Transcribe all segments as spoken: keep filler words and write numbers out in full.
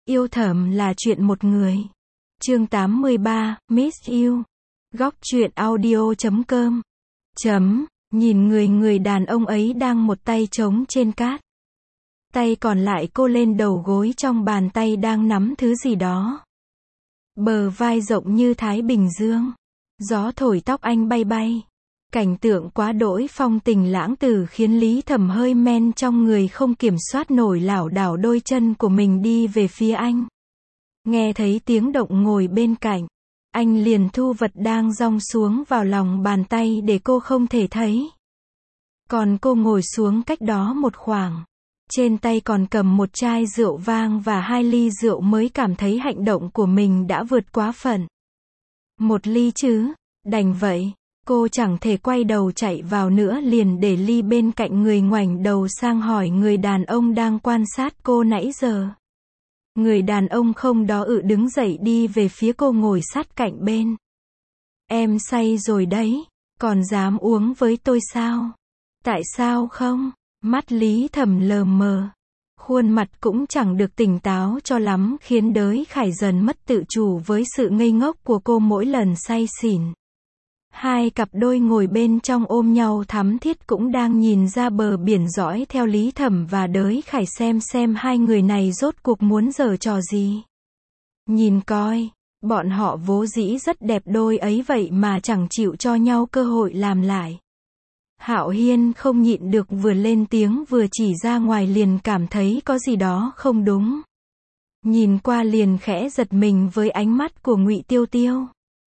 Yêu thầm là chuyện một người. Chương tám mươi ba, Miss You. Góc truyện audio chấm com. Chấm, nhìn người người đàn ông ấy đang một tay trống trên cát. Tay còn lại cô lên đầu gối, trong bàn tay đang nắm thứ gì đó. Bờ vai rộng như Thái Bình Dương. Gió thổi tóc anh bay bay. Cảnh tượng quá đỗi phong tình lãng tử khiến Lý Thẩm hơi men trong người, không kiểm soát nổi lảo đảo đôi chân của mình đi về phía anh. Nghe thấy tiếng động ngồi bên cạnh, anh liền thu vật đang rong xuống vào lòng bàn tay để cô không thể thấy. Còn cô ngồi xuống cách đó một khoảng. Trên tay còn cầm một chai rượu vang và hai ly rượu, mới cảm thấy hành động của mình đã vượt quá phận. Một ly chứ, đành vậy. Cô chẳng thể quay đầu chạy vào nữa, liền để ly bên cạnh người, ngoảnh đầu sang hỏi người đàn ông đang quan sát cô nãy giờ. Người đàn ông không đó ự đứng dậy đi về phía cô, ngồi sát cạnh bên. Em say rồi đấy, còn dám uống với tôi sao? Tại sao không? Mắt Lý Thẩm lờ mờ. Khuôn mặt cũng chẳng được tỉnh táo cho lắm, khiến Đới Khải dần mất tự chủ với sự ngây ngốc của cô mỗi lần say xỉn. Hai cặp đôi ngồi bên trong ôm nhau thắm thiết cũng đang nhìn ra bờ biển, dõi theo Lý Thẩm và Đới Khải xem xem hai người này rốt cuộc muốn giở trò gì. Nhìn coi, bọn họ vốn dĩ rất đẹp đôi ấy, vậy mà chẳng chịu cho nhau cơ hội làm lại. Hạo Hiên không nhịn được, vừa lên tiếng vừa chỉ ra ngoài, liền cảm thấy có gì đó không đúng. Nhìn qua liền khẽ giật mình với ánh mắt của Ngụy Tiêu Tiêu.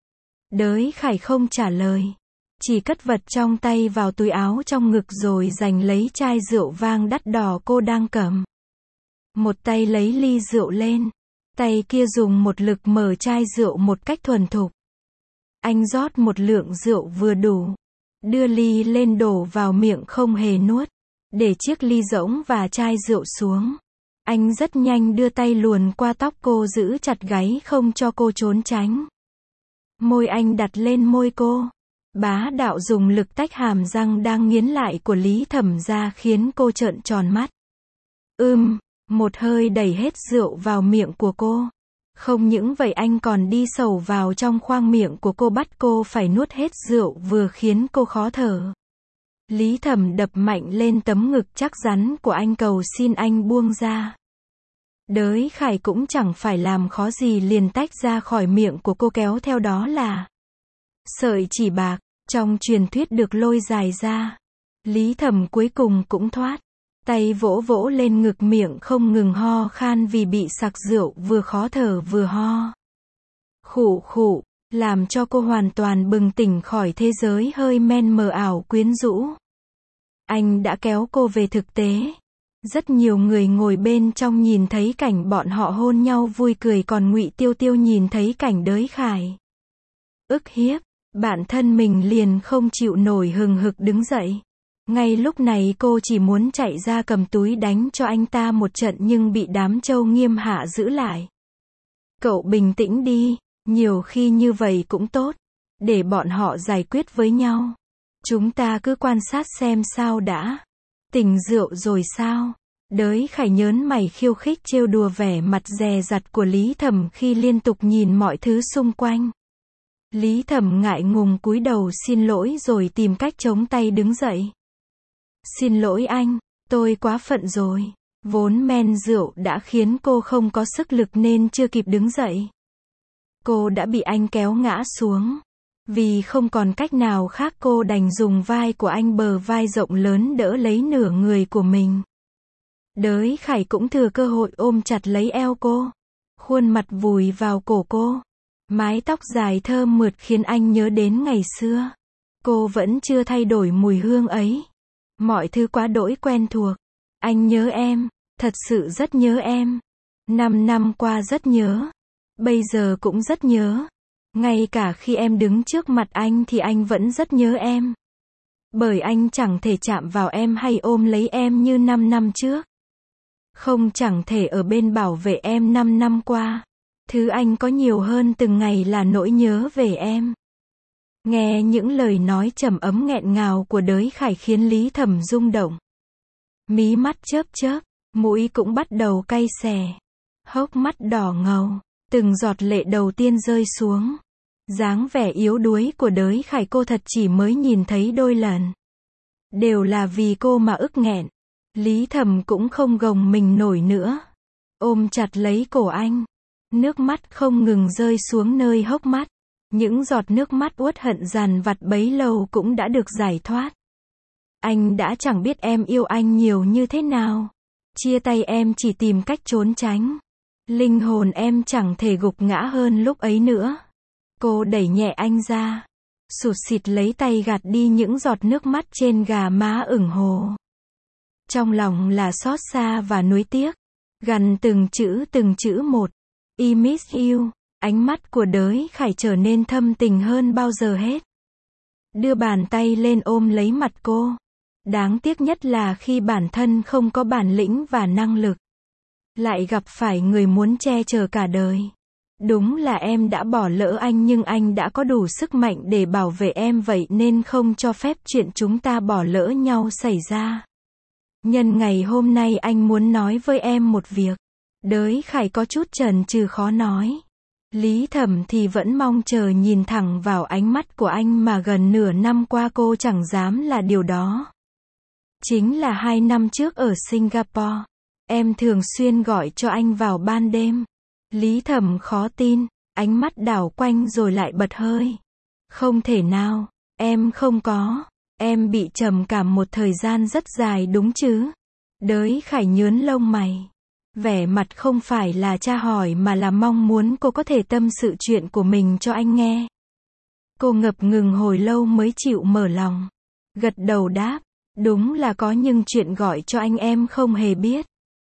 Đới Khải không trả lời, chỉ cất vật trong tay vào túi áo trong ngực, rồi giành lấy chai rượu vang đắt đỏ cô đang cầm. Một tay lấy ly rượu lên, tay kia dùng một lực mở chai rượu một cách thuần thục. Anh rót một lượng rượu vừa đủ, đưa ly lên đổ vào miệng không hề nuốt, để chiếc ly rỗng và chai rượu xuống. Anh rất nhanh đưa tay luồn qua tóc cô, giữ chặt gáy không cho cô trốn tránh. Môi anh đặt lên môi cô, bá đạo dùng lực tách hàm răng đang nghiến lại của Lý Thẩm ra, khiến cô trợn tròn mắt. Ưm, một hơi đẩy hết rượu vào miệng của cô. Không những vậy, anh còn đi sâu vào trong khoang miệng của cô, bắt cô phải nuốt hết rượu, vừa khiến cô khó thở. Lý Thẩm đập mạnh lên tấm ngực chắc rắn của anh, cầu xin anh buông ra. Đới Khải cũng chẳng phải làm khó gì, liền tách ra khỏi miệng của cô, kéo theo đó là sợi chỉ bạc, trong truyền thuyết được lôi dài ra. Lý Thẩm cuối cùng cũng thoát. Tay vỗ vỗ lên ngực, miệng không ngừng ho khan vì bị sặc rượu, vừa khó thở vừa ho. Khụ khụ, làm cho cô hoàn toàn bừng tỉnh khỏi thế giới hơi men mờ ảo quyến rũ. Anh đã kéo cô về thực tế. Rất nhiều người ngồi bên trong nhìn thấy cảnh bọn họ hôn nhau vui cười, còn Ngụy Tiêu Tiêu nhìn thấy cảnh Đới Khải ức hiếp bản thân mình liền không chịu nổi, hừng hực đứng dậy. Ngay lúc này cô chỉ muốn chạy ra cầm túi đánh cho anh ta một trận, nhưng bị đám Châu Nghiêm hạ giữ lại. Cậu bình tĩnh đi, nhiều khi như vậy cũng tốt, để bọn họ giải quyết với nhau. Chúng ta cứ quan sát xem sao đã. Tỉnh rượu rồi sao? Đới Khải nhớn mày khiêu khích trêu đùa vẻ mặt dè dặt của Lý Thẩm khi liên tục nhìn mọi thứ xung quanh. Lý Thẩm ngại ngùng cúi đầu xin lỗi, rồi tìm cách chống tay đứng dậy. Xin lỗi anh, tôi quá phận rồi. Vốn men rượu đã khiến cô không có sức lực nên chưa kịp đứng dậy. Cô đã bị anh kéo ngã xuống. Vì không còn cách nào khác, cô đành dùng vai của anh, bờ vai rộng lớn, đỡ lấy nửa người của mình. Đới Khải cũng thừa cơ hội ôm chặt lấy eo cô, khuôn mặt vùi vào cổ cô. Mái tóc dài thơm mượt khiến anh nhớ đến ngày xưa. Cô vẫn chưa thay đổi mùi hương ấy. Mọi thứ quá đỗi quen thuộc. Anh nhớ em, thật sự rất nhớ em. Năm năm qua rất nhớ. Bây giờ cũng rất nhớ. Ngay cả khi em đứng trước mặt anh thì anh vẫn rất nhớ em. Bởi anh chẳng thể chạm vào em hay ôm lấy em như năm năm trước. Không chẳng thể ở bên bảo vệ em năm năm qua. Thứ anh có nhiều hơn từng ngày là nỗi nhớ về em. Nghe những lời nói trầm ấm nghẹn ngào của Đới Khải khiến Lý Thẩm rung động. Mí mắt chớp chớp, mũi cũng bắt đầu cay xè. hốc mắt đỏ ngầu, từng giọt lệ đầu tiên rơi xuống. Dáng vẻ yếu đuối của Đới Khải cô thật chỉ mới nhìn thấy đôi lần. Đều là vì cô mà ức nghẹn. Lý Thầm cũng không gồng mình nổi nữa. Ôm chặt lấy cổ anh. Nước mắt không ngừng rơi xuống nơi hốc mắt. Những giọt nước mắt uất hận dằn vặt bấy lâu cũng đã được giải thoát. Anh đã chẳng biết em yêu anh nhiều như thế nào. Chia tay em chỉ tìm cách trốn tránh. Linh hồn em chẳng thể gục ngã hơn lúc ấy nữa. Cô đẩy nhẹ anh ra. Sụt sịt lấy tay gạt đi những giọt nước mắt trên gà má ửng hồ. Trong lòng là xót xa và nuối tiếc. Gằn từng chữ từng chữ một. I miss you. Ánh mắt của Đới Khải trở nên thâm tình hơn bao giờ hết. Đưa bàn tay lên ôm lấy mặt cô. Đáng tiếc nhất là khi bản thân không có bản lĩnh và năng lực. Lại gặp phải người muốn che chở cả đời. Đúng là em đã bỏ lỡ anh nhưng anh đã có đủ sức mạnh để bảo vệ em vậy nên không cho phép chuyện chúng ta bỏ lỡ nhau xảy ra. Nhân ngày hôm nay anh muốn nói với em một việc. Đới Khải có chút chần chừ khó nói. Lý Thầm thì vẫn mong chờ nhìn thẳng vào ánh mắt của anh mà gần nửa năm qua cô chẳng dám là điều đó. Chính là hai năm trước ở Singapore. Em thường xuyên gọi cho anh vào ban đêm. Lý Thầm khó tin, ánh mắt đảo quanh rồi lại bật hơi. Không thể nào, em không có. Em bị trầm cảm một thời gian rất dài đúng chứ? Đới Khải nhướn lông mày. Vẻ mặt không phải là tra hỏi mà là mong muốn cô có thể tâm sự chuyện của mình cho anh nghe. Cô ngập ngừng hồi lâu mới chịu mở lòng. Gật đầu đáp, đúng là có nhưng chuyện gọi cho anh em không hề biết.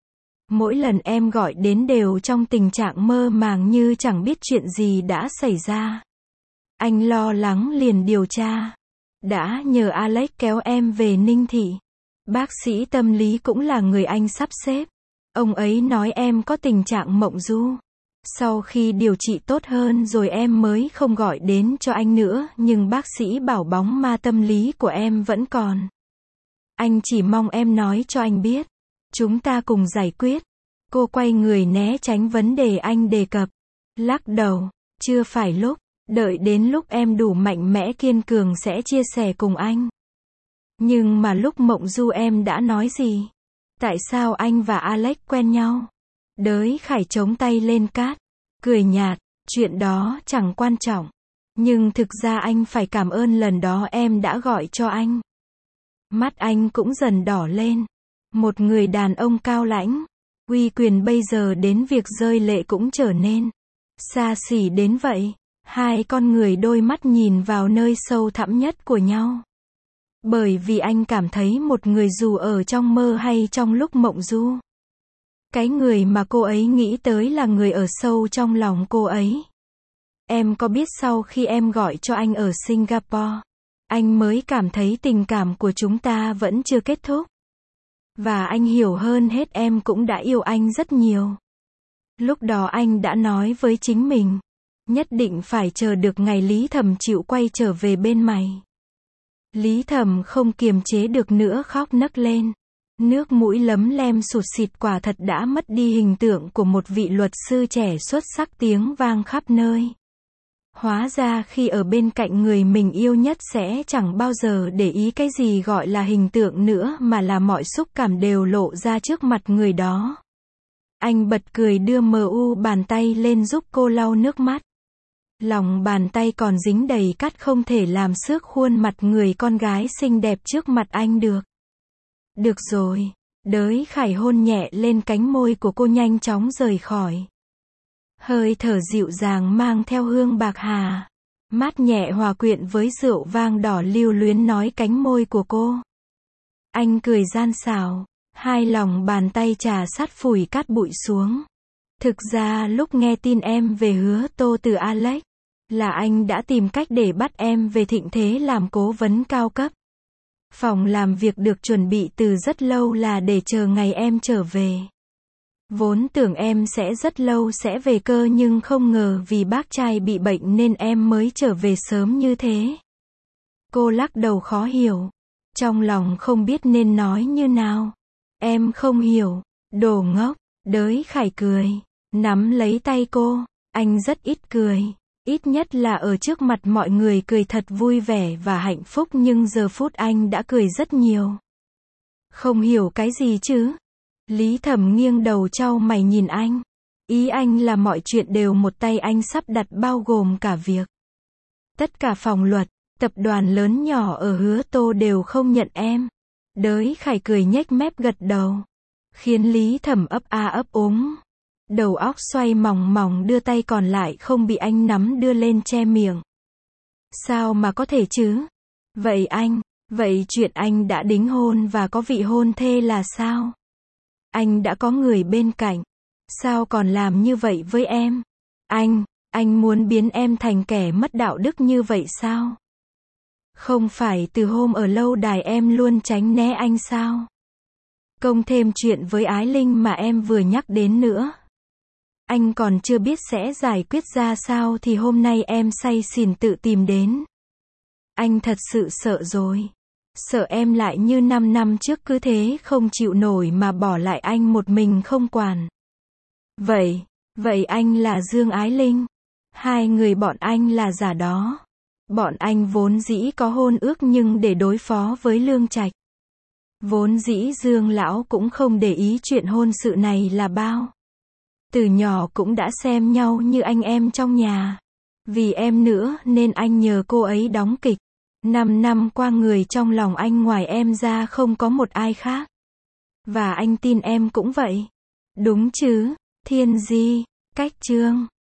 Mỗi lần em gọi đến đều trong tình trạng mơ màng như chẳng biết chuyện gì đã xảy ra. Anh lo lắng liền điều tra. Đã nhờ Alex kéo em về Ninh Thị. Bác sĩ tâm lý cũng là người anh sắp xếp. Ông ấy nói em có tình trạng mộng du. Sau khi điều trị tốt hơn rồi em mới không gọi đến cho anh nữa, nhưng bác sĩ bảo bóng ma tâm lý của em vẫn còn. Anh chỉ mong em nói cho anh biết. Chúng ta cùng giải quyết. Cô quay người né tránh vấn đề anh đề cập. Lắc đầu, chưa phải lúc. Đợi đến lúc em đủ mạnh mẽ kiên cường sẽ chia sẻ cùng anh. Nhưng mà lúc mộng du em đã nói gì? Tại sao anh và Alex quen nhau? Đới Khải chống tay lên cát. Cười nhạt, chuyện đó chẳng quan trọng. Nhưng thực ra anh phải cảm ơn lần đó em đã gọi cho anh. Mắt anh cũng dần đỏ lên. Một người đàn ông cao lãnh, uy quyền bây giờ đến việc rơi lệ cũng trở nên xa xỉ đến vậy. Hai con người đôi mắt nhìn vào nơi sâu thẳm nhất của nhau. Bởi vì anh cảm thấy một người dù ở trong mơ hay trong lúc mộng du. Cái người mà cô ấy nghĩ tới là người ở sâu trong lòng cô ấy. Em có biết sau khi em gọi cho anh ở Singapore, anh mới cảm thấy tình cảm của chúng ta vẫn chưa kết thúc. Và anh hiểu hơn hết em cũng đã yêu anh rất nhiều. Lúc đó anh đã nói với chính mình, nhất định phải chờ được ngày Lý Thầm chịu quay trở về bên mày. Lý Thầm không kiềm chế được nữa khóc nấc lên. Nước mũi lấm lem sụt sịt quả thật đã mất đi hình tượng của một vị luật sư trẻ xuất sắc tiếng vang khắp nơi. Hóa ra khi ở bên cạnh người mình yêu nhất sẽ chẳng bao giờ để ý cái gì gọi là hình tượng nữa mà là mọi xúc cảm đều lộ ra trước mặt người đó. Anh bật cười đưa mờ u bàn tay lên giúp cô lau nước mắt. Lòng bàn tay còn dính đầy cát không thể làm xước khuôn mặt người con gái xinh đẹp trước mặt anh được. Được rồi. Đới Khải hôn nhẹ lên cánh môi của cô nhanh chóng rời khỏi. Hơi thở dịu dàng mang theo hương bạc hà. Mát nhẹ hòa quyện với rượu vang đỏ lưu luyến nói cánh môi của cô. Anh cười gian xảo. Hai lòng bàn tay trà sát phủi cát bụi xuống. Thực ra lúc nghe tin em về Hứa Tô từ Alex, là anh đã tìm cách để bắt em về Thịnh Thế làm cố vấn cao cấp. Phòng làm việc được chuẩn bị từ rất lâu là để chờ ngày em trở về. Vốn tưởng em sẽ rất lâu sẽ về cơ nhưng không ngờ vì bác trai bị bệnh nên em mới trở về sớm như thế. Cô lắc đầu khó hiểu. Trong lòng không biết nên nói như nào. Em không hiểu. Đồ ngốc. Đới Khải cười. nắm lấy tay cô. Anh rất ít cười. Ít nhất là ở trước mặt mọi người cười thật vui vẻ và hạnh phúc, nhưng giờ phút anh đã cười rất nhiều. Không hiểu cái gì chứ? Lý Thẩm nghiêng đầu chau mày nhìn anh. Ý anh là mọi chuyện đều một tay anh sắp đặt, bao gồm cả việc tất cả phòng luật, tập đoàn lớn nhỏ ở Hứa Tô đều không nhận em. Đới Khải cười nhếch mép gật đầu, khiến Lý Thẩm ấp a ấp úng. Đầu óc xoay mòng mòng, đưa tay còn lại không bị anh nắm đưa lên che miệng. Sao mà có thể chứ? Vậy anh, vậy chuyện anh đã đính hôn và có vị hôn thê là sao? Anh đã có người bên cạnh. Sao còn làm như vậy với em? Anh, anh muốn biến em thành kẻ mất đạo đức như vậy sao? Không phải từ hôm ở lâu đài em luôn tránh né anh sao? Công thêm chuyện với Ái Linh mà em vừa nhắc đến nữa. Anh còn chưa biết sẽ giải quyết ra sao thì hôm nay em say xỉn tự tìm đến. Anh thật sự sợ rồi. Sợ em lại như năm năm trước cứ thế không chịu nổi mà bỏ lại anh một mình không quản. Vậy, vậy anh là Dương Ái Linh. Hai người bọn anh là giả đó. Bọn anh vốn dĩ có hôn ước nhưng để đối phó với Lương Trạch. Vốn dĩ Dương lão cũng không để ý chuyện hôn sự này là bao. Từ nhỏ cũng đã xem nhau như anh em trong nhà. Vì em nữa nên anh nhờ cô ấy đóng kịch. Năm năm qua người trong lòng anh ngoài em ra không có một ai khác. Và anh tin em cũng vậy. Đúng chứ, Thiên Di, Cách Trương.